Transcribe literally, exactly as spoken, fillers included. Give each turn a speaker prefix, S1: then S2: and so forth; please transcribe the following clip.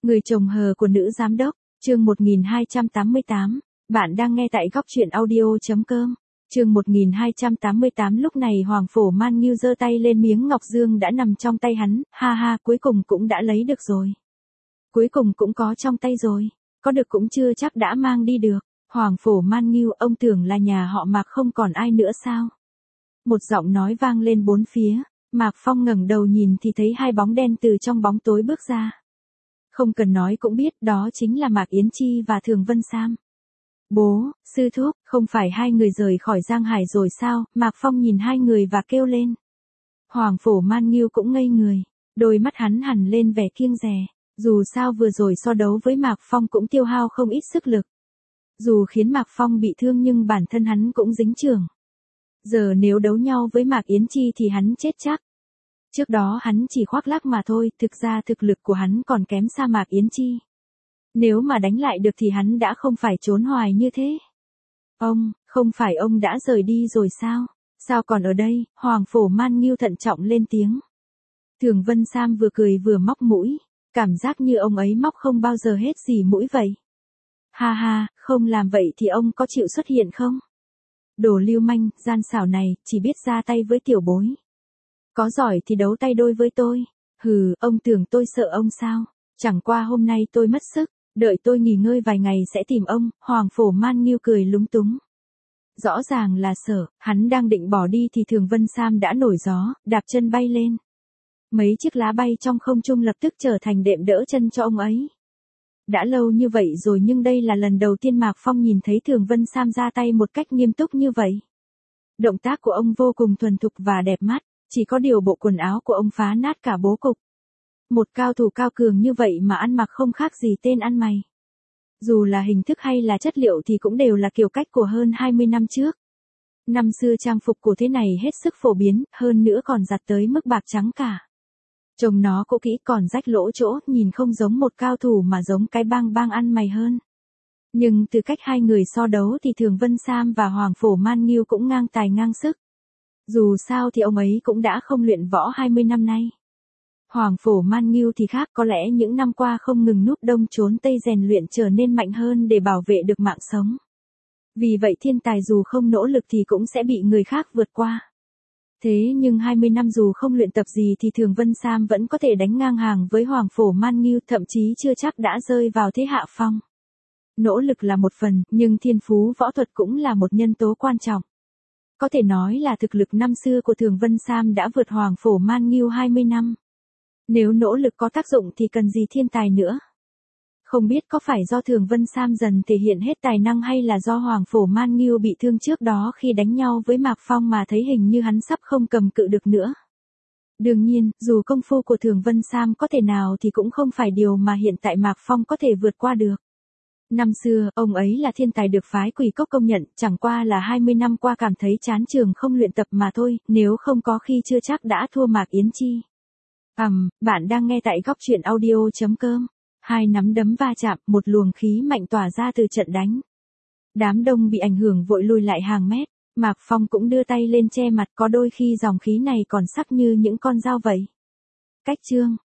S1: Người chồng hờ của nữ giám đốc, chương một nghìn hai trăm tám mươi tám. Bạn đang nghe tại góc truyện audio.com. Chương một nghìn hai trăm tám mươi tám. Lúc này Hoàng Phổ Man Nghiêu giơ tay lên miếng ngọc dương đã nằm trong tay hắn, ha ha, cuối cùng cũng đã lấy được rồi. Cuối cùng cũng có trong tay rồi, có được cũng chưa chắc đã mang đi được. Hoàng Phổ Man Nghiêu, ông tưởng là nhà họ Mạc không còn ai nữa sao? Một giọng nói vang lên bốn phía, Mạc Phong ngẩng đầu nhìn thì thấy hai bóng đen từ trong bóng tối bước ra. Không cần nói cũng biết đó chính là Mạc Yến Chi và Thường Vân Sam. Bố, sư thúc, không phải hai người rời khỏi Giang Hải rồi sao? Mạc Phong nhìn hai người và kêu lên. Hoàng Phổ Man Nghiêu cũng ngây người, đôi mắt hắn hằn lên vẻ kiêng dè. Dù sao vừa rồi so đấu với Mạc Phong cũng tiêu hao không ít sức lực. Dù khiến Mạc Phong bị thương nhưng bản thân hắn cũng dính chưởng. Giờ nếu đấu nhau với Mạc Yến Chi thì hắn chết chắc. Trước đó hắn chỉ khoác lác mà thôi, thực ra thực lực của hắn còn kém xa Mạc Yến Chi. Nếu mà đánh lại được thì hắn đã không phải trốn hoài như thế. Ông, không phải ông đã rời đi rồi sao? Sao còn ở đây? Hoàng Phổ Man Nghiêu thận trọng lên tiếng. Thường Vân Sam vừa cười vừa móc mũi, cảm giác như ông ấy móc không bao giờ hết gì mũi vậy. Ha ha, không làm vậy thì ông có chịu xuất hiện không? Đồ lưu manh, gian xảo này, chỉ biết ra tay với tiểu bối. Có giỏi thì đấu tay đôi với tôi. Hừ, ông tưởng tôi sợ ông sao? Chẳng qua hôm nay tôi mất sức, đợi tôi nghỉ ngơi vài ngày sẽ tìm ông. Hoàng Phổ Man Nghiêu cười lúng túng. Rõ ràng là sợ, hắn đang định bỏ đi thì Thường Vân Sam đã nổi gió, đạp chân bay lên. Mấy chiếc lá bay trong không trung lập tức trở thành đệm đỡ chân cho ông ấy. Đã lâu như vậy rồi nhưng đây là lần đầu tiên Mạc Phong nhìn thấy Thường Vân Sam ra tay một cách nghiêm túc như vậy. Động tác của ông vô cùng thuần thục và đẹp mắt, chỉ có điều bộ quần áo của ông phá nát cả bố cục. Một cao thủ cao cường như vậy mà ăn mặc không khác gì tên ăn mày. Dù là hình thức hay là chất liệu thì cũng đều là kiểu cách của hơn hai mươi năm trước. Năm xưa trang phục của thế này hết sức phổ biến, hơn nữa còn giặt tới mức bạc trắng cả. Trông nó cũ kỹ còn rách lỗ chỗ, nhìn không giống một cao thủ mà giống cái bang bang ăn mày hơn. Nhưng từ cách hai người so đấu thì Thường Vân Sam và Hoàng Phổ Man Nghiêu cũng ngang tài ngang sức. Dù sao thì ông ấy cũng đã không luyện võ hai mươi năm nay. Hoàng Phổ Man Nghiêu thì khác, có lẽ những năm qua không ngừng núp đông trốn tây rèn luyện trở nên mạnh hơn để bảo vệ được mạng sống. Vì vậy thiên tài dù không nỗ lực thì cũng sẽ bị người khác vượt qua. Thế nhưng hai mươi năm dù không luyện tập gì thì Thường Vân Sam vẫn có thể đánh ngang hàng với Hoàng Phổ Man Nghiêu, thậm chí chưa chắc đã rơi vào thế hạ phong. Nỗ lực là một phần, nhưng thiên phú võ thuật cũng là một nhân tố quan trọng. Có thể nói là thực lực năm xưa của Thường Vân Sam đã vượt Hoàng Phổ Man Nghiêu hai mươi năm. Nếu nỗ lực có tác dụng thì cần gì thiên tài nữa. Không biết có phải do Thường Vân Sam dần thể hiện hết tài năng hay là do Hoàng Phổ Man Nghiêu bị thương trước đó khi đánh nhau với Mạc Phong mà thấy hình như hắn sắp không cầm cự được nữa. Đương nhiên, dù công phu của Thường Vân Sam có thể nào thì cũng không phải điều mà hiện tại Mạc Phong có thể vượt qua được. Năm xưa, ông ấy là thiên tài được phái Quỷ Cốc công nhận, chẳng qua là hai mươi năm qua cảm thấy chán trường không luyện tập mà thôi, nếu không có khi chưa chắc đã thua Mạc Yến Chi. Ầm, um, bạn đang nghe tại góc truyện audio.com. Hai nắm đấm va chạm, một luồng khí mạnh tỏa ra từ trận đánh. Đám đông bị ảnh hưởng vội lùi lại hàng mét, Mạc Phong cũng đưa tay lên che mặt, có đôi khi dòng khí này còn sắc như những con dao vậy. Cách chương,